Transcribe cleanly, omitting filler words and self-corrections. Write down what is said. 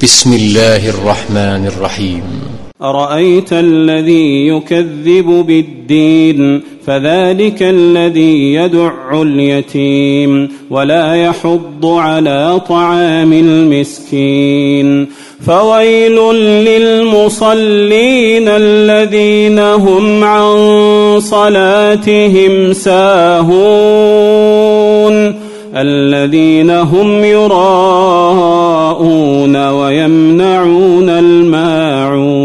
بسم الله الرحمن الرحيم. أرأيت الذي يكذب بالدين فذلك الذي يدع اليتيم ولا يحض على طعام المسكين فويل للمصلين الذين هم عن صلاتهم ساهون الذين هم يراءون ويمنعون الماعون